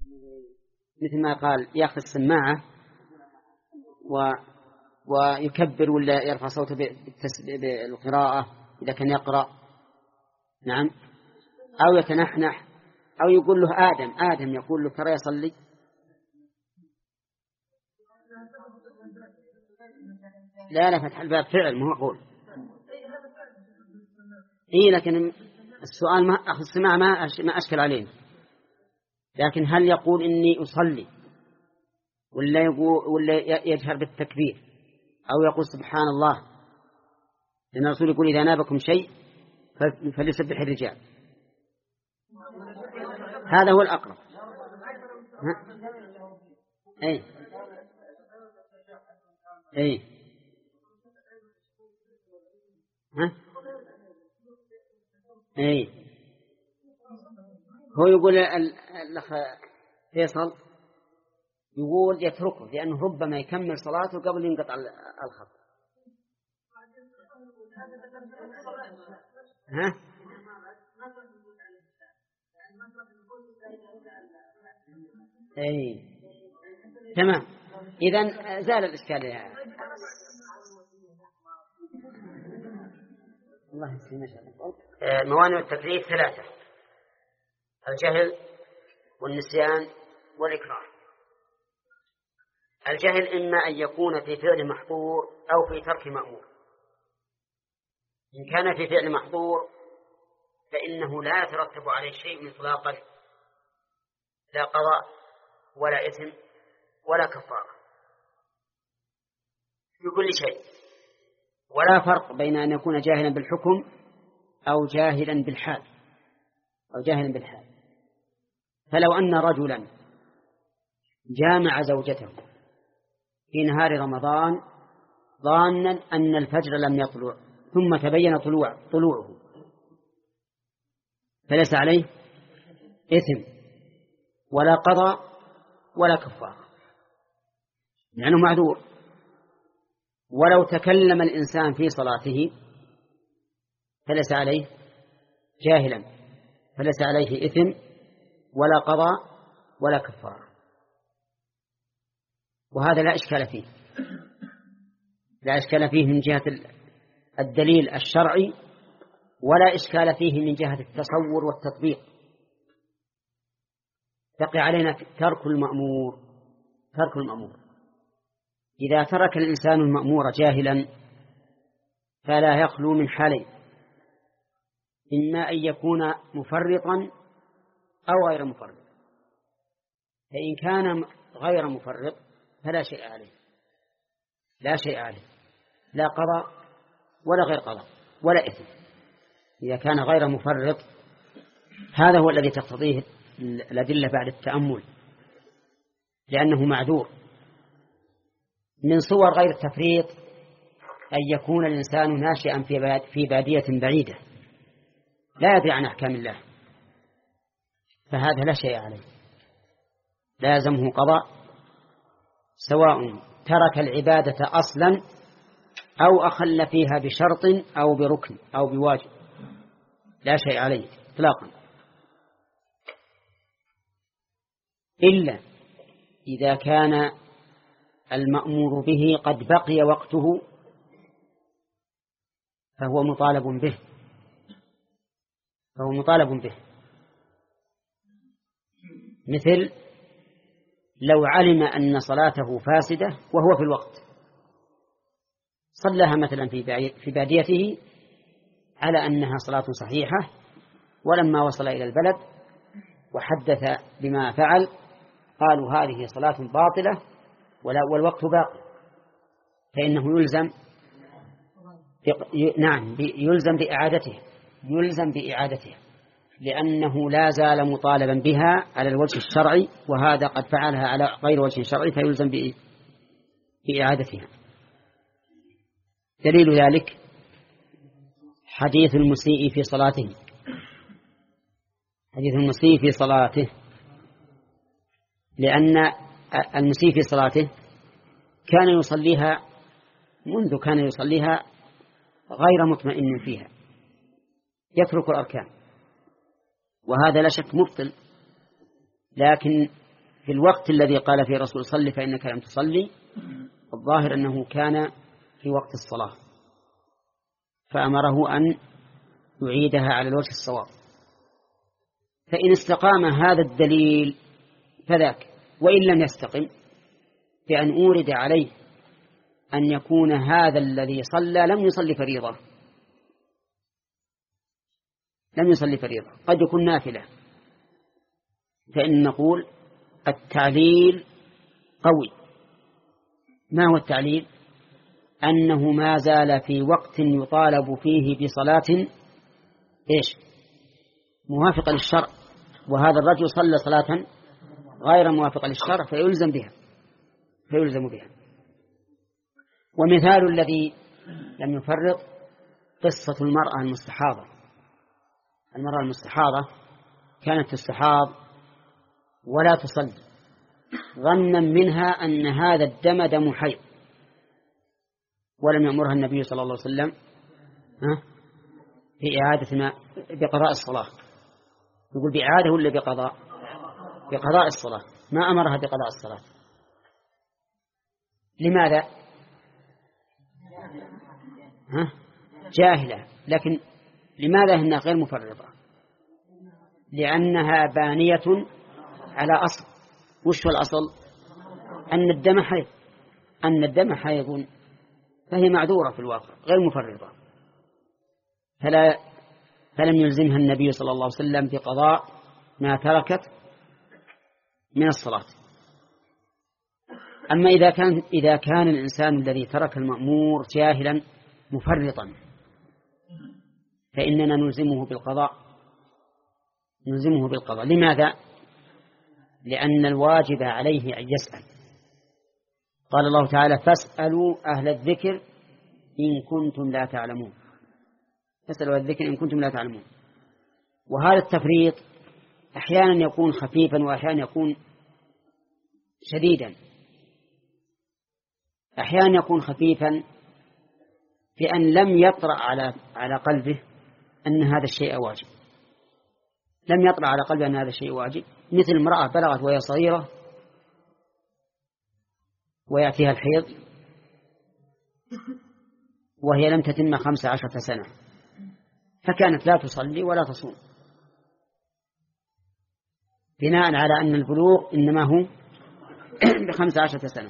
مثل ما قال يأخذ السماعة ويكبر ولا يرفع صوته بالقراءة إذا كان يقرأ، نعم، أو يتنحنح، أو يقول له آدم يقول له ترى يصلي. لا فتح الباب فعل ما هو قول. لكن السؤال ما أخذ السماع ما أشكل عليه، لكن هل يقول إني أصلي ولا يجهر بالتكبير أو يقول سبحان الله؟ لأن الرسول يقول إذا نابكم شيء فليسبح الرجال. هذا هو الأقرب. هو يقول الأخ فيصل يقول يتركه لأنه ربما يكمل صلاته قبل ينقطع الخط. تمام، إذن زال الإشكال يا الله يسلمك. موانع التكليف 3: الجهل والنسيان والإكراه. الجهل إما أن يكون في فعل محظور أو في ترك مأمور. إن كان في فعل محظور فإنه لا يترتب عليه شيء مطلقا، لا قضاء ولا إثم ولا كفارة في كل شيء، ولا فرق بين أن يكون جاهلا بالحكم أو جاهلا بالحال فلو أن رجلا جامع زوجته في نهار رمضان ظانا أن الفجر لم يطلع ثم تبين طلوعه فليس عليه إثم ولا قضاء ولا كفارة لأنه معذور. ولو تكلم الإنسان في صلاته فليس عليه جاهلا، فليس عليه إثم ولا قضاء ولا كفارة. وهذا لا إشكال فيه من جهة الدليل الشرعي، ولا إشكال فيه من جهة التصور والتطبيق. بقي علينا ترك المأمور. إذا ترك الإنسان المأمور جاهلا فلا يخلو من حالين: إما أن يكون مفرطا أو غير مفرط. فإن كان غير مفرط فلا شيء عليه، لا قضاء ولا غير قضاء ولا إثم. إذا كان غير مفرط هذا هو الذي تقتضيه الأدلة بعد التأمل، لأنه معذور. من صور غير التفريط أن يكون الإنسان ناشئا في بادية بعيدة لا يدري عن أحكام الله، فهذا لا شيء عليه، لازمه قضاء، سواء ترك العبادة أصلا أو أخل فيها بشرط أو بركن أو بواجب، لا شيء عليه إطلاقا، إلا إذا كان المأمور به قد بقي وقته فهو مطالب به. مثل لو علم أن صلاته فاسدة وهو في الوقت، صلىها مثلا في باديته على أنها صلاة صحيحة، ولما وصل إلى البلد وحدث بما فعل قالوا هذه صلاة باطلة والوقت باقي، فإنه يلزم بإعادتها لأنه لا زال مطالبا بها على الوجه الشرعي، وهذا قد فعلها على غير وجه شرعي فيلزم بإعادتها. دليل ذلك حديث المسيء في صلاته، لأن المسيء في صلاته كان يصليها غير مطمئن فيها، يترك الأركان، وهذا لا شك مبطل. لكن في الوقت الذي قال فيه الرسول صل فإنك لم تصلي، الظاهر أنه كان في وقت الصلاة، فأمره أن يعيدها على الوجه الصواب. فإن استقام هذا الدليل فذاك، وإن لم يستقم بأن أورد عليه أن يكون هذا الذي صلى لم يصلي فريضة، لم يصلي فريضة، قد يكون نافلة، فإن نقول التعليل قوي. ما هو التعليل؟ أنه ما زال في وقت يطالب فيه بصلاة موافقة للشرع، وهذا الرجل صلى صلاة غير موافقة للشرع فيلزم بها. ومثال الذي لم يفرط قصة المرأة المستحاضة. المرأة المستحاضة كانت تستحاض ولا تصلي، ظنا منها أن هذا الدم دم حيض، ولم يأمرها النبي صلى الله عليه وسلم في إعادة بقضاء الصلاة. يقول بإعادة ولا بقضاء؟ بقضاء الصلاة، ما أمرها بقضاء الصلاة. لماذا؟ جاهلة. لكن لماذا هي غير مفرطة؟ لأنها بانية على أصل. وش هو الأصل؟ أن الدم حيض، فهي معذورة في الواقع غير مفرطة، فلم يلزمها النبي صلى الله عليه وسلم بقضاء ما تركت من الصلاة. أما إذا كان الإنسان الذي ترك المأمور جاهلا مفرطا فإننا نلزمه بالقضاء. لماذا؟ لأن الواجب عليه أن يسأل. قال الله تعالى فاسألوا أهل الذكر إن كنتم لا تعلمون. فاسألوا أهل الذكر إن كنتم لا تعلمون. وهذا التفريط أحيانا يكون خفيفا وأحيانا يكون شديدا. أحيانا يكون خفيفا في أن لم يطرأ على قلبه أن هذا الشيء واجب، لم يطرأ على قلبه أن هذا الشيء واجب، مثل امرأة بلغت وهي صغيرة ويأتيها الحيض وهي لم تتم 15 سنة، فكانت لا تصلي ولا تصوم، بناء على أن البلوغ إنما هو ب15 سنة.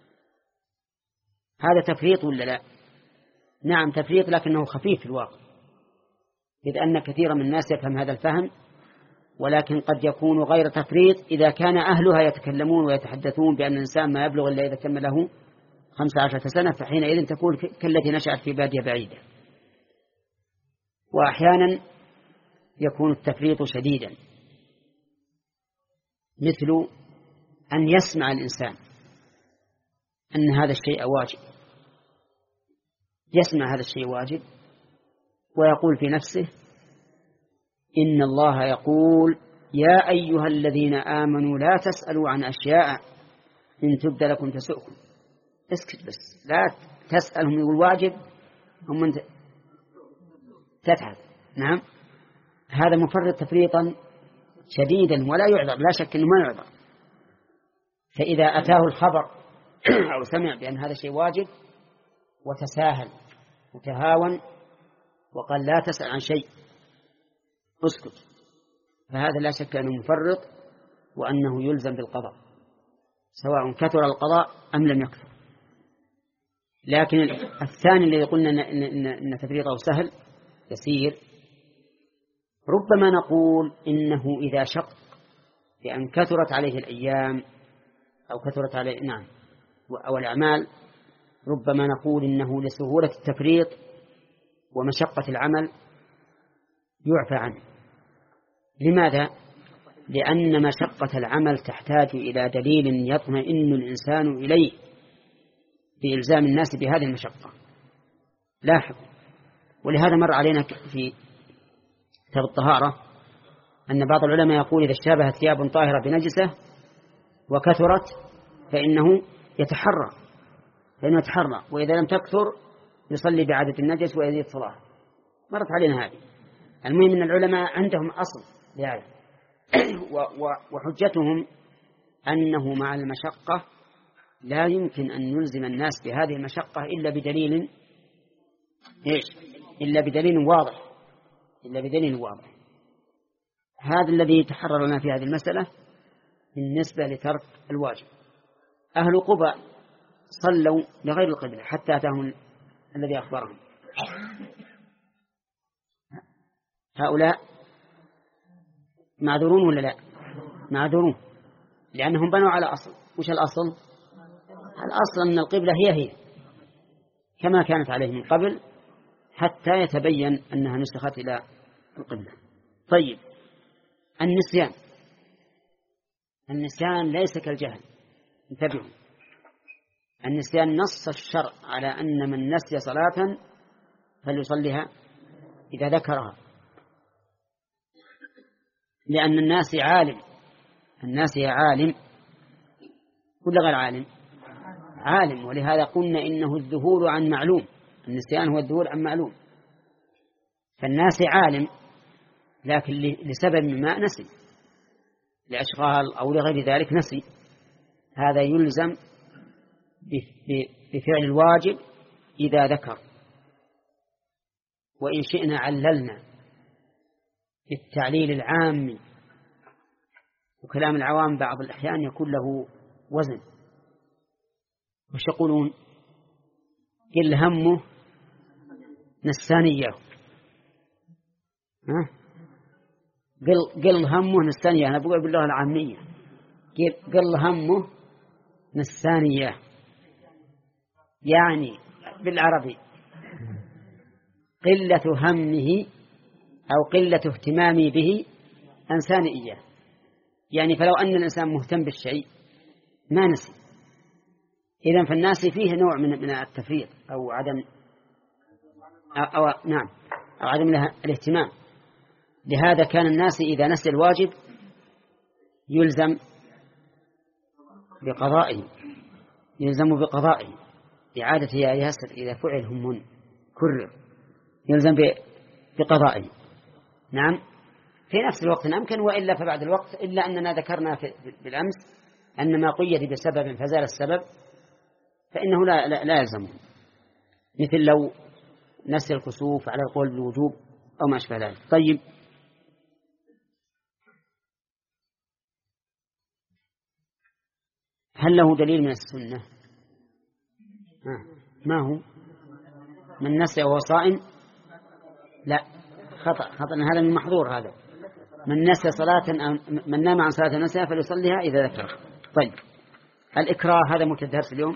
هذا تفريط ولا لا؟ نعم تفريط، لكنه خفيف في الواقع، إذ أن كثيرا من الناس يفهم هذا الفهم، ولكن قد يكون غير تفريط إذا كان أهلها يتكلمون ويتحدثون بأن الإنسان ما يبلغ إلا إذا تم له 15 سنة، فحينئذ تكون كالتي نشأت في بادية بعيدة. وأحيانا يكون التفريط شديدا، مثل أن يسمع الإنسان أن هذا الشيء واجب، يسمع هذا الشيء واجب ويقول في نفسه إن الله يقول يا أيها الذين آمنوا لا تسألوا عن أشياء إن تبد لكم تسؤكم. اسكت بس، لا تسألهم يقول واجب هم أنت تتعب. نعم هذا مفرط تفريطا شديدا ولا يعذر، لا شك أنه ما يعذر. فإذا أتاه الخبر أو سمع بأن هذا شيء واجب وتساهل وتهاون وقال لا تسأل عن شيء اسكت، فهذا لا شك أنه مفرط وأنه يلزم بالقضاء سواء كثر القضاء أم لم يكثر. لكن الثاني الذي قلنا إن تفريطه سهل يسير، ربما نقول إنه إذا شق بأن كثرت عليه الأيام أو كثرت عليه أو الأعمال، ربما نقول إنه لسهولة التفريط ومشقة العمل يعفى عنه. لماذا؟ لأن مشقة العمل تحتاج إلى دليل يطمئن الإنسان إليه بإلزام الناس بهذه المشقة. لاحظ، ولهذا مر علينا في كتاب الطهارة أن بعض العلماء يقول إذا اشتبهت ثياب طاهرة بنجسة وكثرت فإنه يتحرى، وإذا لم تكثر يصلي بعدد النجس ويزيد صلاة. مرت علينا هذه. المهم أن العلماء عندهم أصل لهذا وحجتهم أنه مع المشقة لا يمكن أن يلزم الناس بهذه المشقة إلا بدليل إيش؟ إلا بدليل واضح، إلا بدليل واضح. هذا الذي تحرر لنا في هذه المسألة بالنسبة لترك الواجب. أهل قباء صلوا لغير القبلة حتى أتاهم الذي أخبرهم. هؤلاء معذورون ولا لا؟ معذورون، لأنهم بنوا على أصل. وش الأصل؟ الأصل أن القبلة هي كما كانت عليه من قبل حتى يتبين أنها نسخت إلى القبلة. طيب، النسيان ليس كالجهل، انتبهوا. النسيان نص الشرع على أن من نسي صلاة فليصليها إذا ذكرها، لأن الناس عالم ولا غير عالم، ولهذا قلنا إنه الذهول عن معلوم. النسيان هو الذهول عن معلوم، فالناس عالم لكن لسبب ما نسي، لأشغال أو لغير ذلك نسي، هذا يلزم بفعل الواجب إذا ذكر. وإن شئنا عللنا بالتعليل العام، وكلام العوام بعض الأحيان يكون له وزن. وش يقولون؟ قل همه نسانية، قل همه نسانية، أنا بقول بالله العامية، قل همه نسانية، يعني بالعربي قلة همه أو قلة اهتمامي به أنسانية، يعني فلو أن الإنسان مهتم بالشيء ما نسي. إذن فالناس فيه نوع من التفريط أو عدم أو عدم الاهتمام. لهذا كان الناس إذا نسي الواجب يلزم بقضائه إعادة يا ياسر إذا فعل هم كرر، يلزم بقضائه. نعم، في نفس الوقت أمكن، وإلا فبعد الوقت، إلا أننا ذكرنا بالأمس أن ما قيد بسبب فزال السبب فإنه لا يلزمه، مثل لو نسي الكسوف على القول بالوجوب أو ما أشبه ذلك. طيب، هل له دليل من السنة؟ ما هو؟ من نسي وهو صائم؟ لا، خطأ هذا من محظور. هذا من نسي صلاة أو من نام عن صلاة نسيها فليصليها إذا ذكرها. طيب، الإكراه هذا متدرس اليوم.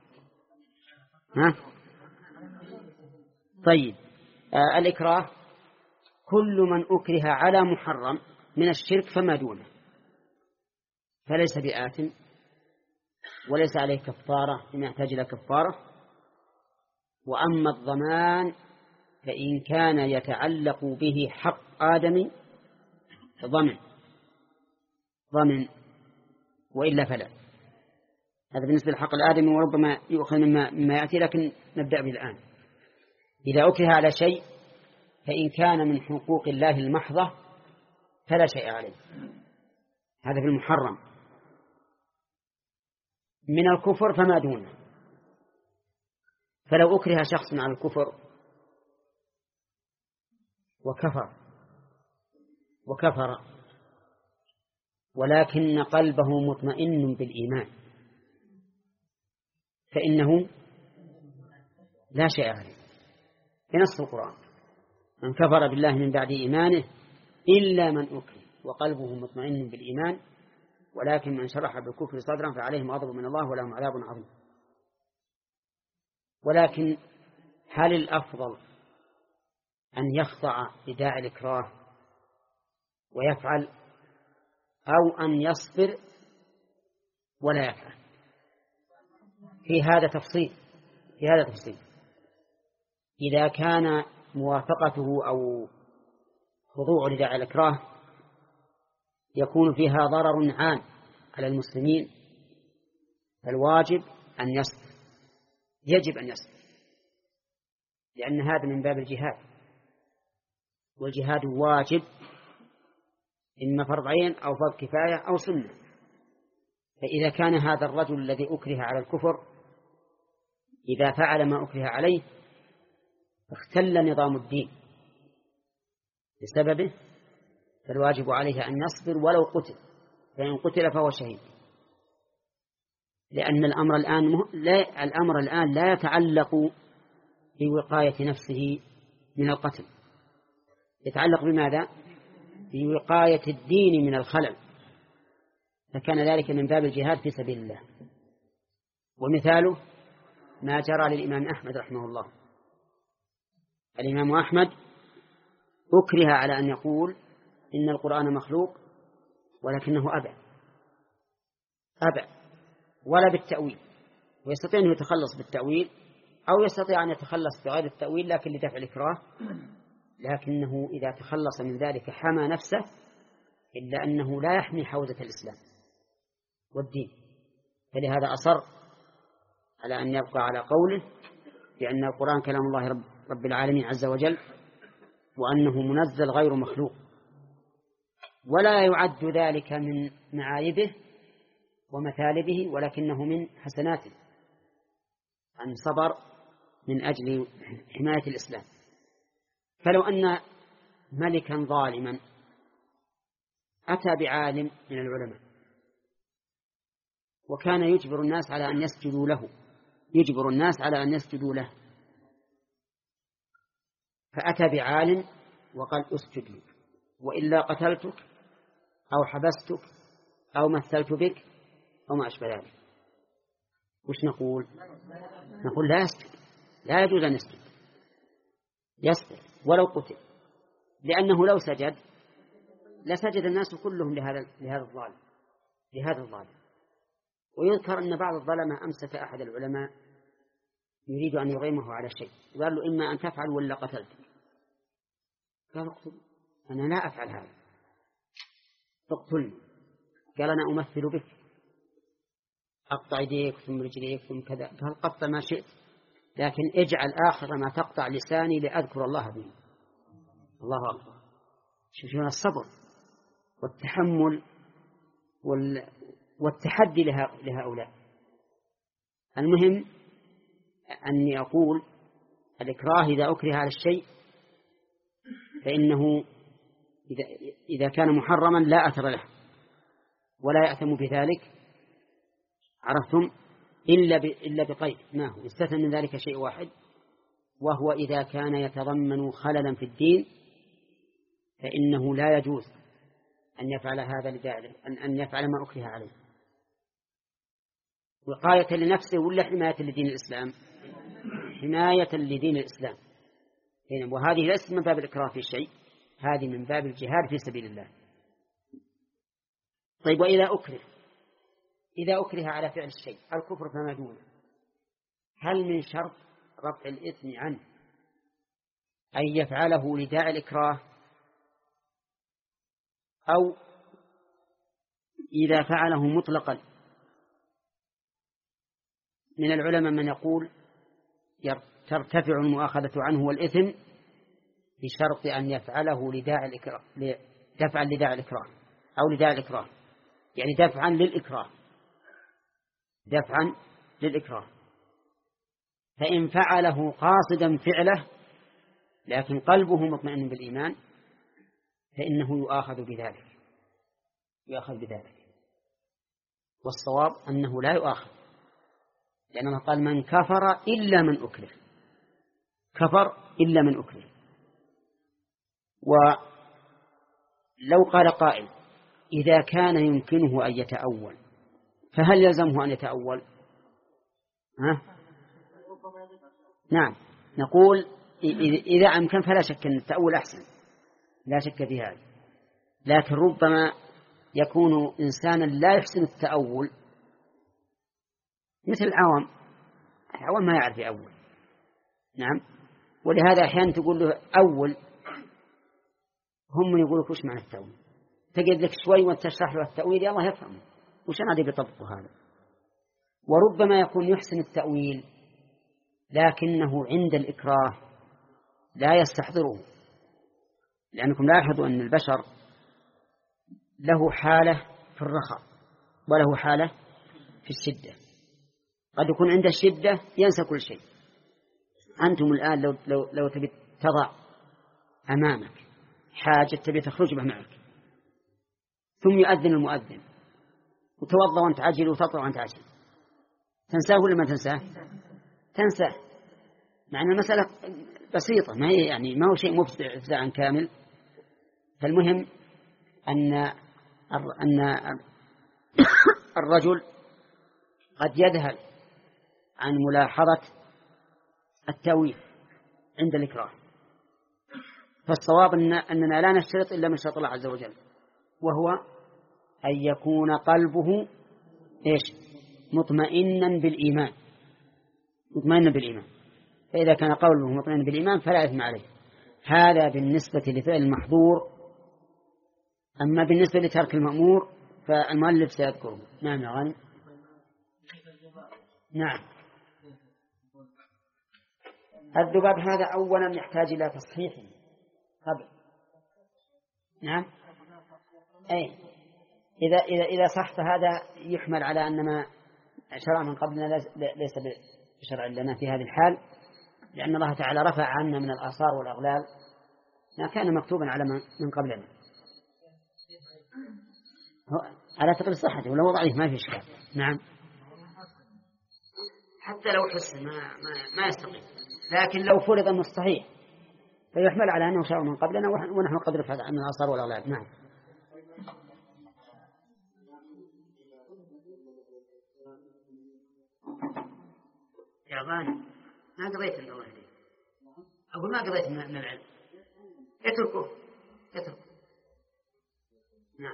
طيب، الإكراه كل من أكره على محرم من الشرك فما دونه، فليس بآثم وليس عليه كفارة لما يحتاج إلى كفارة. وأما الضمان فإن كان يتعلق به حق آدم ضمن وإلا فلا. هذا بالنسبة لحق الآدمي، وربما يؤخذ مما يأتي، لكن نبدأ به الآن. إذا أكره على شيء فإن كان من حقوق الله المحضة فلا شيء عليه، هذا في المحرم. من الكفر فما دونه، فلو أكره شخص على الكفر وكفر ولكن قلبه مطمئن بالإيمان فإنه لا شيء عليه، بنص القرآن: من كفر بالله من بعد إيمانه إلا من أكره وقلبه مطمئن بالإيمان ولكن من شرح بالكفر صدرا فعليهم غضب من الله ولهم عذاب عظيم. ولكن هل الأفضل أن يخضع لداعي الإكراه ويفعل، أو أن يصبر ولا يفعل؟ في هذا تفصيل. إذا كان موافقته أو خضوع لداعي الإكراه يكون فيها ضرر عام على المسلمين، فالواجب أن يصبر، يجب أن يصبر، لأن هذا من باب الجهاد، والجهاد واجب، إما فرض عين أو فرض كفاية أو سنة. فإذا كان هذا الرجل الذي أكره على الكفر إذا فعل ما أكره عليه اختل نظام الدين بسببه، فالواجب عليه أن يصبر ولو قتل، فإن قتل فهو شهيد. لأن الأمر الآن لا يتعلق بوقاية نفسه من القتل، يتعلق بماذا؟ بوقاية الدين من الخلل، فكان ذلك من باب الجهاد في سبيل الله. ومثاله ما جرى للإمام أحمد رحمه الله. الإمام أحمد أكره على أن يقول إن القرآن مخلوق، ولكنه أبى ولا بالتأويل، ويستطيع أن يتخلص بالتأويل أو يستطيع أن يتخلص بغير التأويل لكن لدفع الإكراه، لكنه إذا تخلص من ذلك حمى نفسه، إلا أنه لا يحمي حوزة الإسلام والدين. فلهذا أصر على أن يبقى على قوله بأن القرآن كلام الله رب العالمين عز وجل، وأنه منزل غير مخلوق، ولا يعد ذلك من معايبه ومثالبه، ولكنه من حسناته أن صبر من أجل حماية الإسلام. فلو أن ملكا ظالما أتى بعالم من العلماء وكان يجبر الناس على أن يسجدوا له، فأتى بعالم وقال اسجد لي وإلا قتلتك أو حبستك أو مثلت بك أو ما أشبه ذلك، وش نقول؟ نقول لا يسجد، لا يجوز أن يسجد، يسجد ولو قتل، لأنه لو سجد لسجد الناس كلهم لهذا الظالم. ويذكر أن بعض الظلمة أمسك أحد العلماء يريد أن يغيمه على شيء، قال له إما أن تفعل ولا قتلتك. قال اقتل، أنا لا أفعل هذا، اقتلني. قال أنا أمثل بك، أقطع يديك ثم رجليك ثم كذا. قال قطع ما شئت، لكن اجعل آخر ما تقطع لساني لأذكر الله به. الله أكبر. شوفون الصبر والتحمل والتحدي لهؤلاء. المهم أني أقول الإكراه إذا أكره على الشيء فإنه إذا كان محرما لا أثر له ولا يأثم بذلك، عرفتم؟ إلا بقيد. ما هو استثنى من ذلك شيء واحد، وهو إذا كان يتضمن خللا في الدين فإنه لا يجوز أن يفعل هذا أن يفعل ما أكره عليه وقاية لنفسه ولا حماية لدين الإسلام؟ حماية لدين الإسلام. وهذه ليست من باب الإكراه في شيء، هذه من باب الجهاد في سبيل الله. طيب، وإذا أكره على فعل الشيء الكفر فما دونه، هل من شرط رفع الإثم عنه أن يفعله لداعي الإكراه، أو إذا فعله مطلقا؟ من العلماء من يقول ترتفع المؤاخذة عنه والإثم بشرط أن يفعله لداعي الإكراه، دفعا لداعي الإكراه أو لداعي الإكراه، يعني دفعا للإكراه. فإن فعله قاصدا فعله لكن قلبه مطمئن بالإيمان فإنه يؤاخذ بذلك. والصواب أنه لا يؤاخذ، لأنه قال من كفر إلا من أكره. ولو قال قائل إذا كان يمكنه أن يتأول فهل يلزمه أن يتأول؟ نعم، نقول إذا أمكن فلا شك أن التأول أحسن، لا شك في هذا، لكن ربما يكون إنسانا لا يحسن التأول، مثل العوام ما يعرف يأول. نعم، ولهذا أحيانا تقول له أول، هم يقولوا وش معنى التأويل، تجد لك شوي وتشرح له التأويل يا الله يفهم وش أنا بيطبقه هذا. وربما يكون يحسن التأويل لكنه عند الإكراه لا يستحضره، لأنكم لاحظوا أن البشر له حالة في الرخاء وله حالة في الشدة، قد يكون عند الشدة ينسى كل شيء. أنتم الآن لو تبي تضع أمامك حاجة تبي تخرج به معك، ثم يؤذن المؤذن وتوضأ وأنت عاجل وتطلع وأنت عاجل، تنساه ولا ما تنساه؟ تنساه، مع أن المسألة بسيطة، ما هي يعني ما هو شيء مفزع كامل. فالمهم أن الرجل قد يذهل عن ملاحظة التأويل عند الإكراه، فالصواب أننا لا نشترط إلا من شرط الله عز وجل، وهو أن يكون قلبه مطمئنا بالإيمان، مطمئنا بالإيمان. فإذا كان قلبه مطمئنا بالإيمان فلا إثم عليه. هذا بالنسبة لفعل المحظور. أما بالنسبة لترك المأمور فالمؤلف سيذكره. نعم يا غانم. نعم، الذباب هذا أولا يحتاج إلى تصحيح قبل. نعم، أي إذا صح فهذا يحمل على أن ما شرع من قبلنا ليس بشرع لنا في هذه الحال، لأن الله تعالى رفع عنا من الآثار والأغلال ما كان مكتوبا على من قبلنا على ثقل صحته، ولو ضعيف ما في إشكال. نعم، حتى لو حسن ما يستقيم، لكن لو فرض أنه صحيح فيحمل على أنه شرع من قبلنا ونحن قد رفع عنا الآثار والأغلال. نعم. يا غانم ما قضيت الأول دي، أقول ما قضيت من العلم، اتركه. نعم.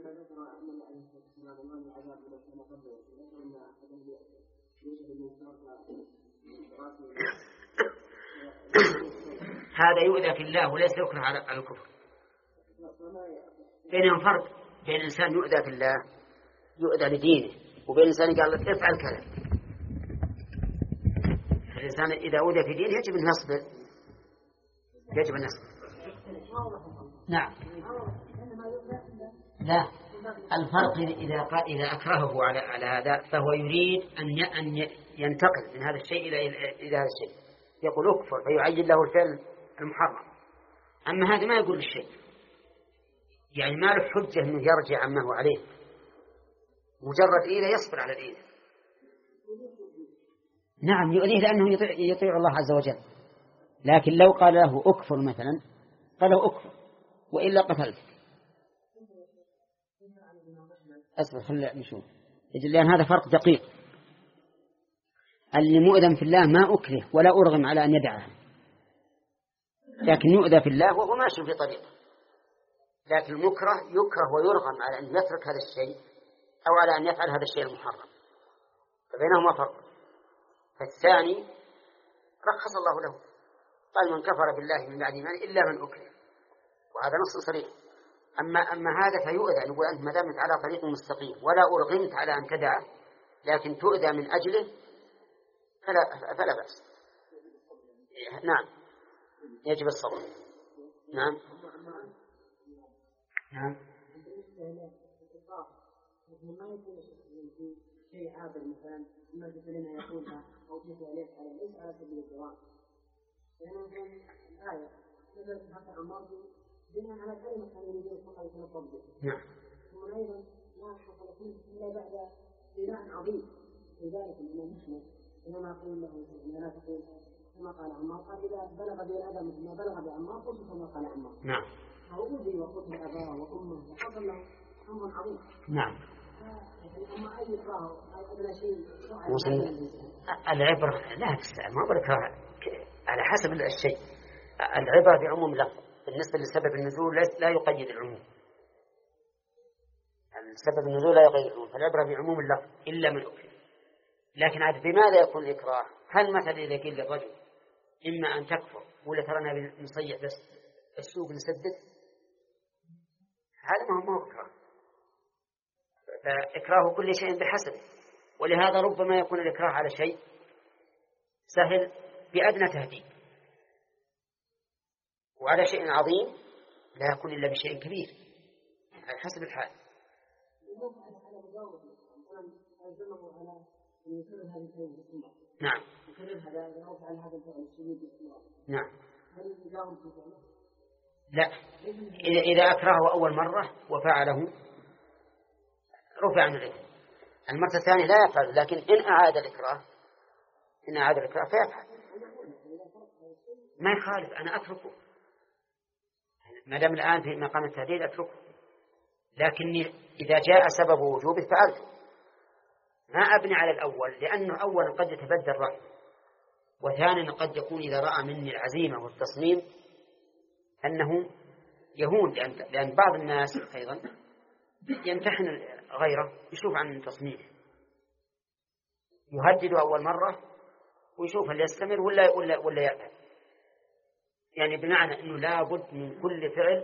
هذا يؤذى في الله وليس يكره على الكفر. بينهم فرق بين إنسان يؤذى في الله يؤذى لدينه، وبين إنسان قال لك افعل كذا. الإنسان إذا أوذي في دينه يجب أن يصبر، يجب أن يصبر. نعم، لا، الفرق إذا أكرهه على هذا فهو يريد أن ينتقل من هذا الشيء إلى هذا الشيء، يقول أكفر فيعين له الفعل المحرم. أما هذا ما يقول الشيء، يعني ما له حجة أنه يرجع عما هو عليه، مجرد إذا يصبر على الإيذاء. نعم، يؤذيه لأنه يطيع الله عز وجل، لكن لو قال له أكفر مثلا قال له أكفر وإلا قتلتك. أصبر خلي نشوف، لأن هذا فرق دقيق. اللي مؤذن في الله ما أكره ولا أرغم على أن يدعها، لكن يؤذى في الله وهو ماشي في طريقه. لكن المكره يكره ويرغم على أن يترك هذا الشيء أو على أن يفعل هذا الشيء المحرم، فبينهما فرق. فالثاني رخص الله له، قال من كفر بالله من بعد إيمانه إلا من أكره، وهذا نص صريح. أما هذا فيؤذى، نقول أنت ما دامت على طريق مستقيم ولا أرغمت على أن تدعه لكن تؤذى من أجله فلا بأس. نعم، يجب الصبر. نعم. نعم. ما يكون شيء عابر مثلا ما تسلمها يقولها أو تسأل يسأل ليس على سبيل الدوام، لأن الآية مثل حتى عمار بناء على كلمة كان يريدون فقط يتنطق به. نعم. ثم أيضا لا حصل فيه إلا بعد بناء عظيم، لذلك الإمام مسلم إنما قيل له لا تقول كما قال عمار، قال إذا بلغ به الأذى مثل ما بلغ بعمار قلت كما قال عمار. نعم. فهو أوذي وقتل أباه وأمه وحصل له أمر عظيم. نعم. العبرة لا تسأل، ما بالإكراه على حسب الشيء. العبرة بعموم اللفظ، بالنسبة لسبب النزول لا يقيد العموم. السبب النزول لا يقيد العموم، فالعبرة بعموم اللفظ إلا من أكره. لكن عاد بماذا يكون الإكراه؟ هل مثلا إذا قيل للرجل إما أن تكفر ولا ترى نصيح بس السوق نسدد، هذا ما هو إكراه. فإكراه كل شيء بحسب، ولهذا ربما يكون الإكراه على شيء سهل بأدنى تهديد، وعلى شيء عظيم لا يكون إلا بشيء كبير على حسب الحال. عزمه على أن يكرر هذه الكلمة. نعم. يكرر هذا أو فعل هذا الفعل السجود باستمرار. نعم. هل يجاوب بفعله؟ لا، إذا أكرهه أول مرة وفعله رفع عن الإثم. المرة الثانية لا يفعل، لكن إن أعاد الإكراه فيفعل. ما يخالف، أنا أتركه ما دام الآن في مقام التهديد أتركه، لكني إذا جاء سبب وجوبه فعلته، ما أبني على الأول، لأنه أولا قد يتبدل رأي، وثانيا قد يكون إذا رأى مني العزيمة والتصميم أنه يهون، لأن بعض الناس أيضا يمتحن غيره يشوف عن تصميمه، يهدد أول مرة ويشوف هل يستمر ولا يأبى. يعني بمعنى أنه لابد من كل فعل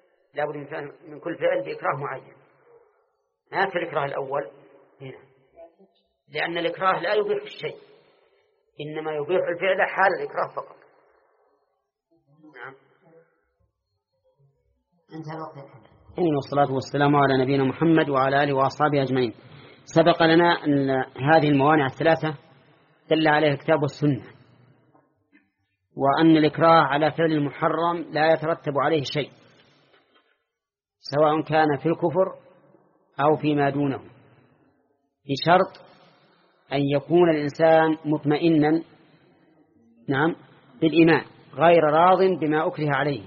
بإكراه معين، ما في الإكراه الأول هنا، لأن الإكراه لا يبيح الشيء، إنما يبيح الفعل حال الإكراه فقط. نعم. انتهى الوقت. والصلاة والسلام على نبينا محمد وعلى آله وأصحابه أجمعين. سبق لنا أن هذه الموانع الثلاثة دل عليها الكتاب والسنة، وأن الإكراه على فعل المحرم لا يترتب عليه شيء، سواء كان في الكفر أو فيما دونه، بشرط أن يكون الإنسان مطمئنا بالإيمان غير راض بما أكره عليه.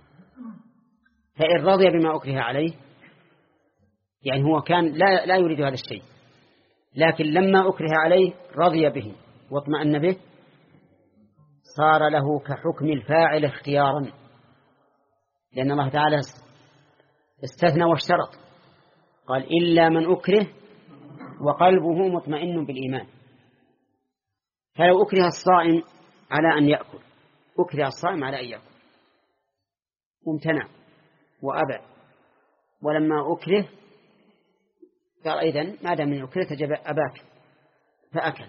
فإن رضي بما أكره عليه، يعني هو كان لا يريد هذا الشيء، لكن لما أكره عليه رضي به واطمأن به، صار له كحكم الفاعل اختيارا، لأن الله تعالى استثنى واشترط، قال إلا من أكره وقلبه مطمئن بالإيمان. فلو أكره الصائم على أن يأكل، أكره الصائم على أن يأكل وامتنع وأبى، ولما أكره قال إذن ما دام من أكره تجب أباك فأكل،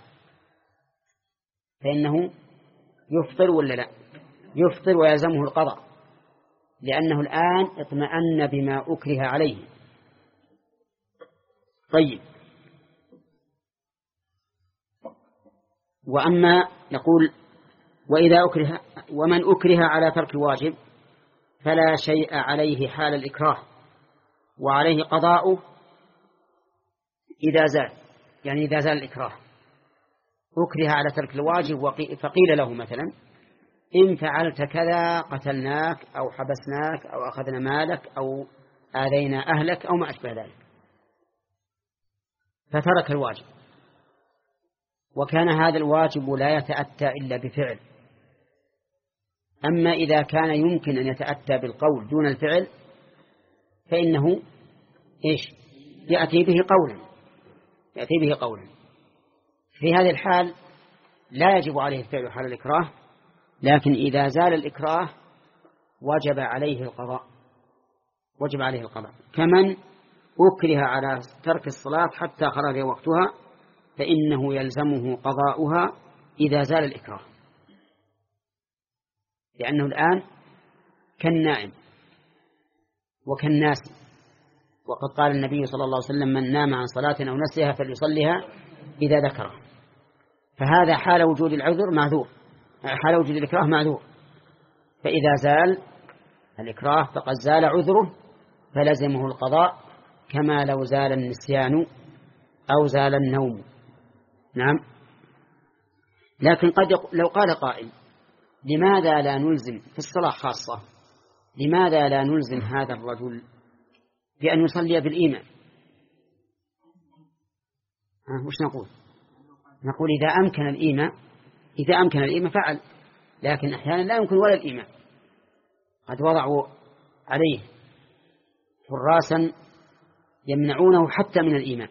فإنه يفطر ولا لا؟ يفطر ويلزمه القضاء، لأنه الآن اطمأن بما أكره عليه. طيب، وأما نقول ومن أكره على ترك الواجب فلا شيء عليه حال الإكراه، وعليه قضاؤه إذا زال، يعني إذا زال الإكراه. أكره على ترك الواجب فقيل له مثلا إن فعلت كذا قتلناك أو حبسناك أو أخذنا مالك أو آذينا أهلك أو ما أشبه ذلك، فترك الواجب، وكان هذا الواجب لا يتأتى إلا بفعل. أما إذا كان يمكن أن يتأتى بالقول دون الفعل فإنه يأتي به قولا. في هذه الحال لا يجب عليه الفعل حال الإكراه، لكن إذا زال الإكراه وجب عليه القضاء، كمن أكره على ترك الصلاة حتى خرج وقتها فإنه يلزمه قضاؤها إذا زال الإكراه، لأنه الآن كالنائم وكالناس، وقد قال النبي صلى الله عليه وسلم من نام عن صلاة أو نسيها فليصليها إذا ذكرها. فهذا حال وجود العذر معذور، حال وجود الإكراه معذور، فإذا زال الإكراه فقد زال عذره فلزمه القضاء كما لو زال النسيان أو زال النوم. نعم. لكن لو قال قائل لماذا لا نلزم في الصلاة خاصة، لماذا لا نلزم هذا الرجل بأن يصلي بالإيمان؟ وش نقول إذا أمكن الإيمان فعل، لكن أحيانا لا يمكن ولا الإيمان، قد وضعوا عليه حراسا يمنعونه حتى من الإيمان.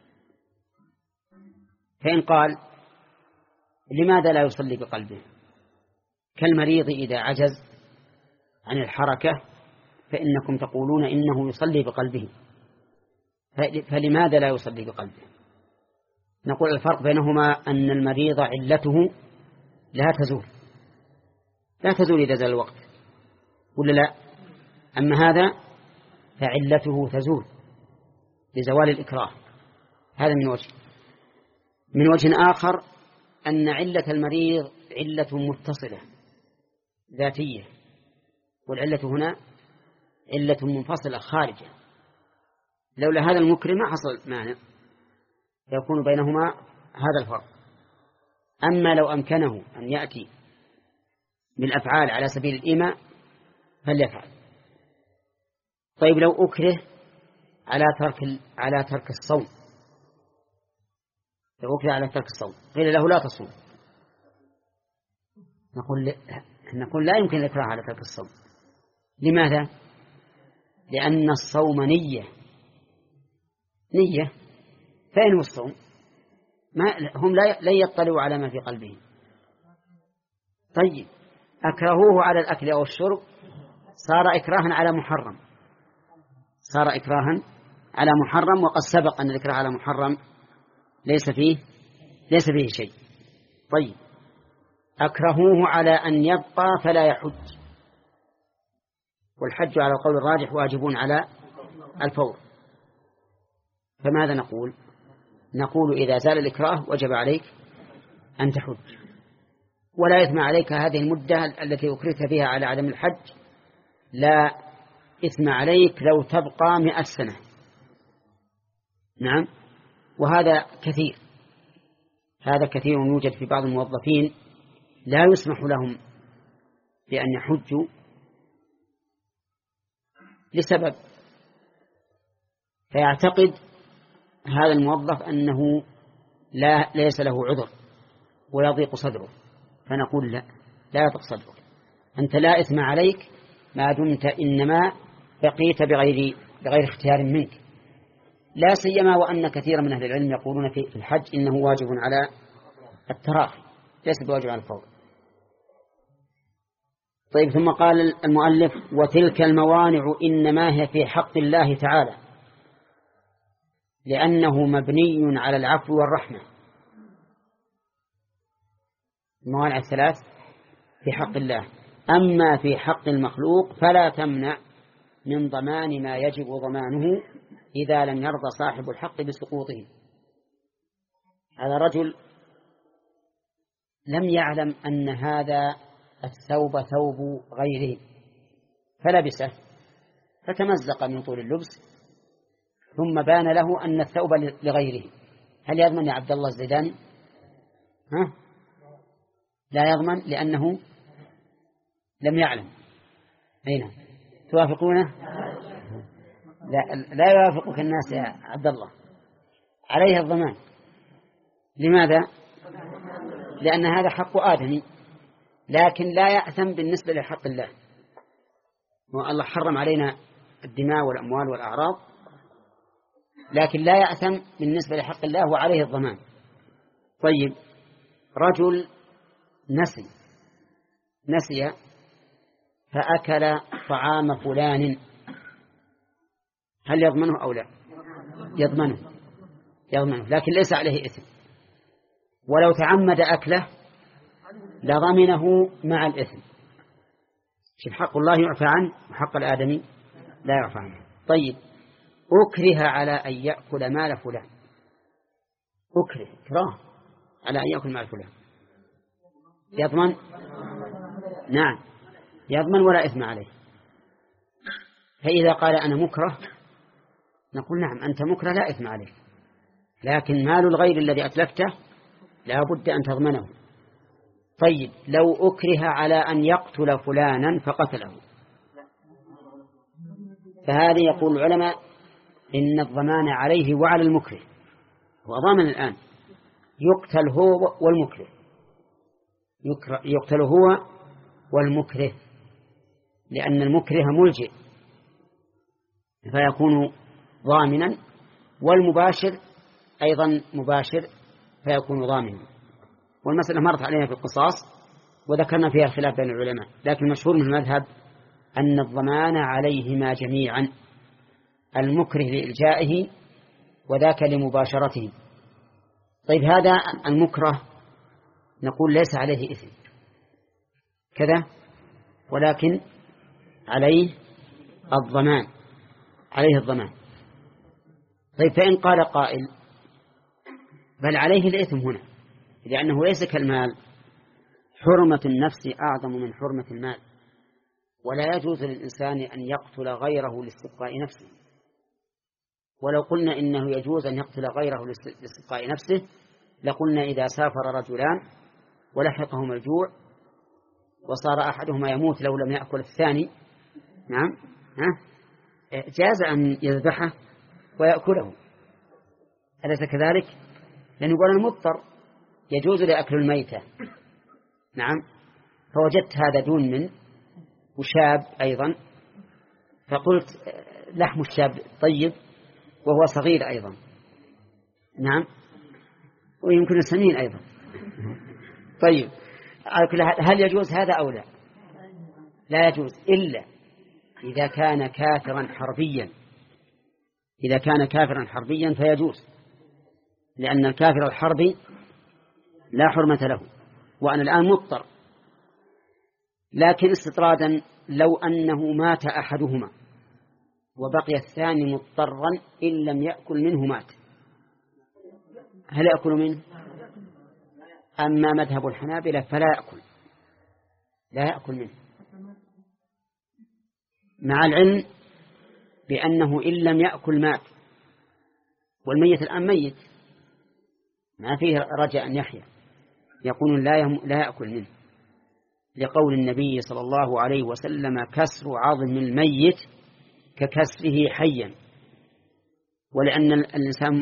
فإن قال لماذا لا يصلي بقلبه كالمريض إذا عجز عن الحركة فإنكم تقولون إنه يصلي بقلبه، فلماذا لا يصلي بقلبه؟ نقول الفرق بينهما أن المريض علته لا تزول إذا زال الوقت، ولا لا؟ أما هذا فعلته تزول لزوال الإكراه. هذا من وجه. من وجه آخر أن علة المريض علة متصلة ذاتية، والعلة هنا علة منفصلة خارجة. لولا هذا المكره ما حصل مانع، يكون بينهما هذا الفرق. أما لو أمكنه أن يأتي بالأفعال على سبيل الإيماء فليفعل. طيب لو أكره على ترك الصوم، لو أكره على ترك الصوم قيل له لا تصوم، نقول لا يمكن الإكراه على ترك الصوم. لماذا؟ لأن الصوم نية، فين الصوم؟ هم لا يطلعوا على ما في قلبهم. طيب أكرهوه على الأكل أو الشرب صار إكراها على محرم، وقد سبق أن الإكراه على محرم ليس فيه شيء. طيب أكرهوه على أن يبقى فلا يحج، والحج على القول الراجح واجبون على الفور، فماذا نقول؟ نقول إذا زال الإكراه وجب عليك أن تحج، ولا إثم عليك هذه المدة التي أكرهت فيها على عدم الحج، لا إثم عليك لو تبقى 100 سنة. نعم، وهذا كثير يوجد في بعض الموظفين لا يسمح لهم بأن يحجوا لسبب، فيعتقد هذا الموظف أنه ليس له عذر ويضيق صدره، فنقول لا يضيق صدرك، أنت لا إثم عليك ما دمت إنما بقيت بغير اختيار منك، لا سيما وأن كثير من أهل العلم يقولون في الحج إنه واجب على التراخي ليس بواجب على الفور. طيب ثم قال المؤلف: وتلك الموانع إنما هي في حق الله تعالى، لأنه مبني على العفو والرحمة. الموانع الثلاث في حق الله، أما في حق المخلوق فلا تمنع من ضمان ما يجب ضمانه إذا لم يرضى صاحب الحق بسقوطه. هذا رجل لم يعلم أن هذا الثوب ثوب غيره فلبسه فتمزق من طول اللبس، ثم بان له أن الثوب لغيره، هل يضمن يا عبد الله الزيداني؟ لا يضمن، لأنه لم يعلم. أين توافقونه؟ لا يوافقك الناس يا عبد الله، عليه الضمان. لماذا؟ لأن هذا حق آدمي، لكن لا يأثم بالنسبة لحق الله. والله حرم علينا الدماء والأموال والأعراض، لكن لا يأثم بالنسبة لحق الله وعليه الضمان. طيب رجل نسي فأكل طعام فلان، هل يضمنه أو لا؟ يضمنه، لكن ليس عليه إثم، ولو تعمد أكله لضمنه مع الإثم. شوف، حق الله يعفى عنه وحق الآدمي لا يعفى عنه. طيب أكره على أن يأكل مال فلان، إكراه على أن يأكل مال فلان، يضمن؟ نعم يضمن ولا إثم عليه. فإذا قال أنا مكره نقول نعم أنت مكره لا إثم عليك، لكن مال الغير الذي أتلفته لا بد أن تضمنه. طيب لو أكره على أن يقتل فلانا فقتله، فهذه يقول العلماء إن الضمان عليه وعلى المكره، وضامن الآن يقتل هو والمكره، يقتل هو والمكره، لأن المكره ملجئ فيكون ضامنا، والمباشر أيضا مباشر فيكون ضامنا. والمسألة مرت علينا في القصاص وذكرنا فيها خلاف بين العلماء، لكن المشهور من المذهب أن الضمان عليهما جميعا، المكره لإلجائه وذاك لمباشرته. طيب هذا المكره نقول ليس عليه إثم كذا، ولكن عليه الضمان. طيب فإن قال قائل بل عليه الإثم هنا، لأنه ليس كالمال. حرمة النفس أعظم من حرمة المال، ولا يجوز للإنسان أن يقتل غيره لاستبقاء نفسه. ولو قلنا إنه يجوز أن يقتل غيره لاستبقاء نفسه لقلنا إذا سافر رجلان ولحقهما الجوع وصار أحدهما يموت لو لم يأكل الثاني، نعم، جاز أن يذبحه ويأكله، أليس كذلك؟ لأنه يقول المضطر يجوز لأكل الميتة، نعم، فوجدت هذا دون من وشاب أيضا، فقلت لحم الشاب طيب وهو صغير أيضا، نعم، ويمكن سمين أيضا. طيب، هل يجوز هذا أو لا؟ لا يجوز إلا إذا كان كافرا حربيا. إذا كان كافرا حربيا فيجوز، لأن الكافر الحربي لا حرمة له، وأنا الآن مضطر. لكن استطرادا لو أنه مات أحدهما وبقي الثاني مضطرا إن لم يأكل منه مات، هل يأكل منه؟ أما مذهب الحنابلة فلا يأكل، لا يأكل منه، مع العلم بأنه إن لم يأكل مات، والميت الآن ميت ما فيه رجاء أن يحيا، يقول لا يأكل منه، لقول النبي صلى الله عليه وسلم: كسر عظم الميت ككسره حيا. ولأن الإنسان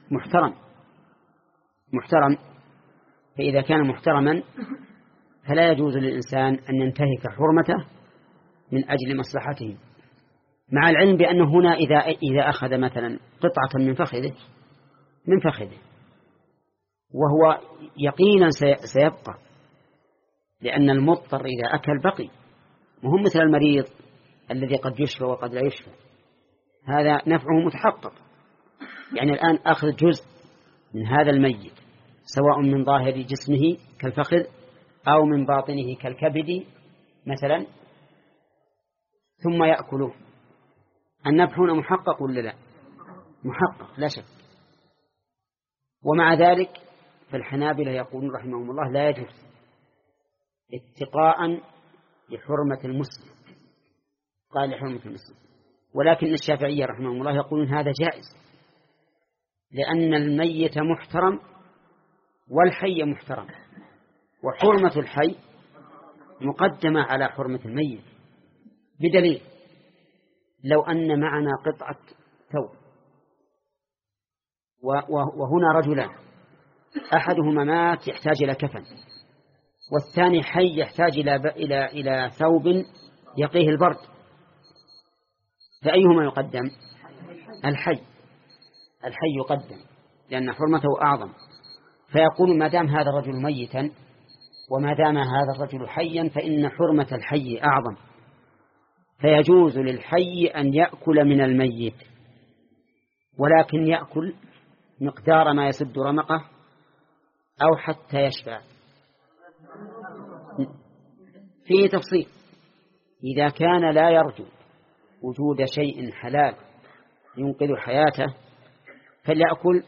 محترم، فإذا كان محترما فلا يجوز للإنسان أن ينتهك حرمته من أجل مصلحته، مع العلم بأنه هنا إذا أخذ مثلا قطعة من فخذه وهو يقينا سيبقى، لأن المضطر إذا أكل بقي، وهم مثل المريض الذي قد يشفى وقد لا يشفى، هذا نفعه متحقق. يعني الآن أخذ جزء من هذا الميت سواء من ظاهر جسمه كالفخذ أو من باطنه كالكبد مثلا ثم يأكله، النفع هنا محقق ولا لا؟ محقق لا شك. ومع ذلك فالحنابلة يقولون رحمهم الله لا يجوز اتقاء لحرمة المسلم، قال لحرمة المسلم. ولكن الشافعية رحمهم الله يقولون هذا جائز، لأن الميت محترم والحي محترم، وحرمة الحي مقدمة على حرمة الميت، بدليل لو أن معنا قطعة ثوب وهنا رجلان، أحدهما مات يحتاج إلى كفن، والثاني حي يحتاج إلى ثوب يقيه البرد، فأيهما يقدم؟ الحي يقدم، لأن حرمته أعظم. فيقول ما دام هذا الرجل ميتا وما دام هذا الرجل حيا فإن حرمة الحي أعظم، فيجوز للحي أن يأكل من الميت، ولكن يأكل مقدار ما يسد رمقه أو حتى يشبع. فيه تفصيل: إذا كان لا يرجو وجود شيء حلال ينقذ حياته فليأكل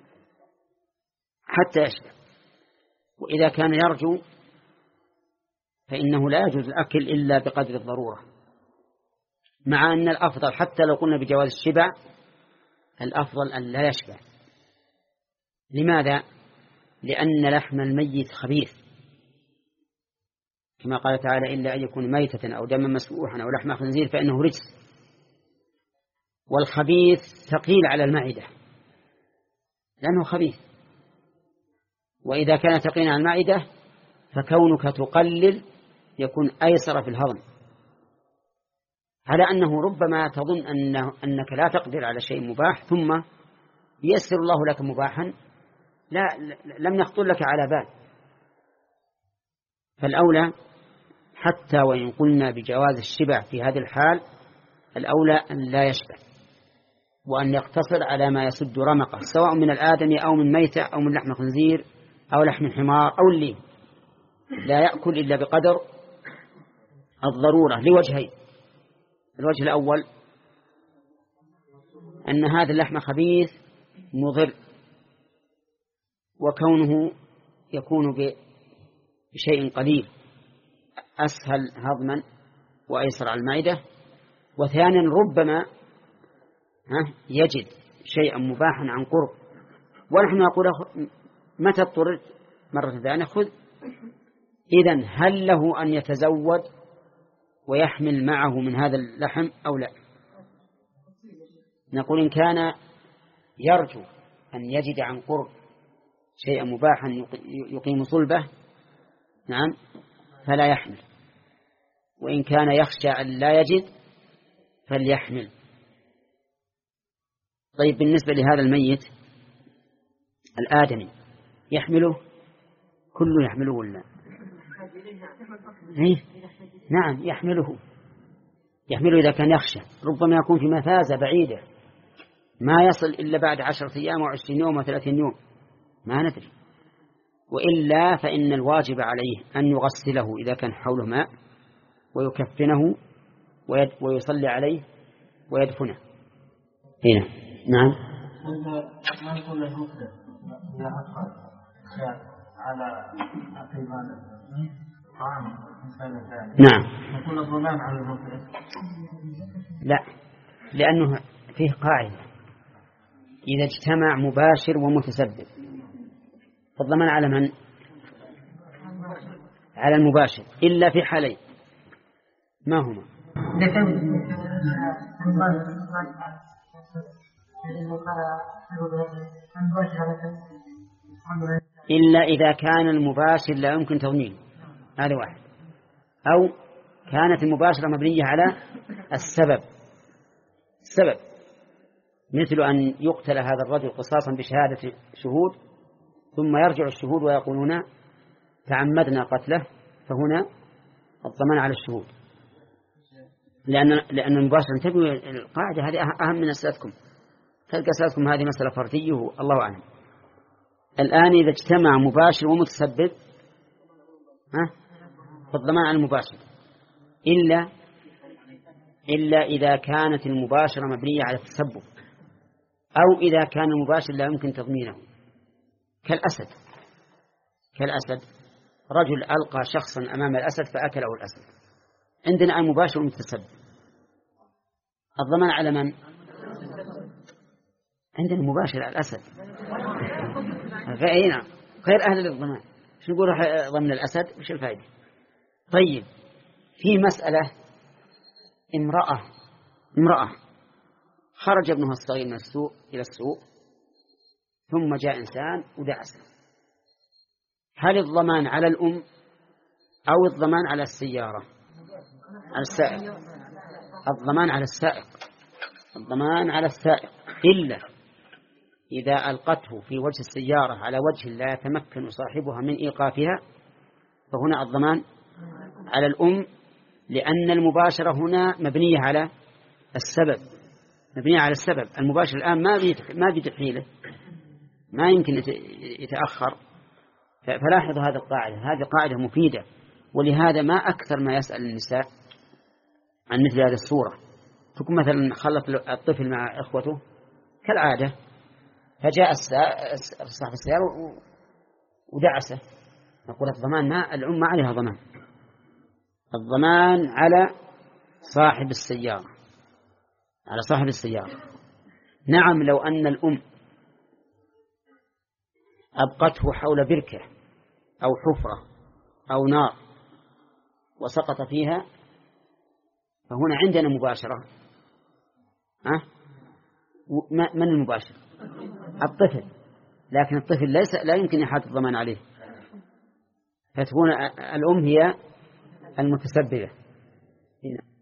حتى يشبع، وإذا كان يرجو فإنه لا يجوز الأكل إلا بقدر الضرورة، مع أن الأفضل حتى لو قلنا بجواز الشبع الأفضل أن لا يشبع. لماذا؟ لأن لحم الميت خبيث، كما قال تعالى: إلا أن يكون ميتة أو دما مسفوحا أو لحم خنزير فإنه رجس، والخبيث ثقيل على المعدة لأنه خبيث، وإذا كان ثقيلا على المعدة فكونك تقلل يكون أيسر في الهضم، على أنه ربما تظن أنك لا تقدر على شيء مباح ثم ييسر الله لك مباحا لم يخطر لك على بال. فالأولى حتى وإن قلنا بجواز الشبع في هذه الحال الأولى أن لا يشبع، وأن يقتصر على ما يسد رمقه سواء من الآدمي أو من ميتة أو من لحم خنزير أو لحم حمار أو الليم، لا يأكل إلا بقدر الضرورة لوجهين: الوجه الأول أن هذا اللحم خبيث مضر وكونه يكون بشيء قليل أسهل هضما وأيسر على المعدة. وثانيا ربما يجد شيئا مباحا عن قرب، ونحن نقول متى اضطررت مرة ثانية خذ. إذن هل له أن يتزود ويحمل معه من هذا اللحم أو لا؟ نقول إن كان يرجو أن يجد عن قرب شيئا مباحا يقيم صلبه نعم فلا يحمل، وإن كان يخشى أن لا يجد فليحمل. طيب بالنسبة لهذا الميت الآدمي يحمله كله يحمله ولا؟ نعم يحمله إذا كان يخشى، ربما يكون في مفازة بعيدة ما يصل إلا بعد 10 أيام و20 يوم و30 يوم ما ندري، وإلا فإن الواجب عليه أن يغسله إذا كان حوله ماء ويكفنه ويصلي عليه ويدفنه. هنا نعم. ما يقول المقدم إذا أدخل على أقيمان طعام إنسان ثاني نعم يكون الضمان على المقدم؟ لا، لأنه فيه قاعدة إذا اجتمع مباشر ومتسبب فالضمان على من؟ على المباشر إلا في حالين. ما هما؟ إلا إذا كان المباشر لا يمكن تضمينه، هذا واحد، أو كانت المباشرة مبنية على السبب مثل أن يقتل هذا الرجل قصاصا بشهادة شهود ثم يرجع الشهود ويقولون تعمدنا قتله، فهنا الضمان على الشهود، لأن المباشرة انتبهوا القاعدة هذه أهم من أسئلتكم، تلك أسئلتكم هذه مسألة فردية الله أعلم. الآن إذا اجتمع مباشر ومتسبب فالضمان على المباشر إلا إذا كانت المباشرة مبنية على التسبب، أو إذا كان المباشر لا يمكن تضمينه، كالأسد رجل ألقى شخصا أمام الأسد فأكله الأسد، عندنا المباشر والمتسبب، الضمان على من؟ عندنا المباشر على الأسد غير أهل للضمان، شو نقول ضمن الأسد وش الفائدة؟ طيب في مسألة امرأة خرج ابنها الصغير من السوق إلى السوق ثم جاء إنسان ودعسه، هل الضمان على الأم أو الضمان على السيارة؟ على السائق. الضمان على السائق إلا إذا ألقته في وجه السيارة على وجه لا يتمكن صاحبها من إيقافها فهنا الضمان على الأم، لأن المباشرة هنا مبنية على السبب. المباشر الآن ما بيد حيلة، ما يمكن يتأخر. فلاحظوا هذه القاعدة، هذه قاعدة مفيدة، ولهذا ما أكثر ما يسأل النساء عن مثل هذه الصورة. تكون مثلا خلف الطفل مع إخوته كالعادة فجاء صاحب السيارة ودعسه، نقول الضمان الأم ما عليها ضمان، الضمان على صاحب السيارة. نعم لو أن الأم أبقته حول بركة أو حفرة أو نار وسقط فيها فهنا عندنا مباشرة. من المباشر؟ الطفل، لكن الطفل لا يمكن إحاطة الضمان عليه، فتكون الأم هي المتسببة.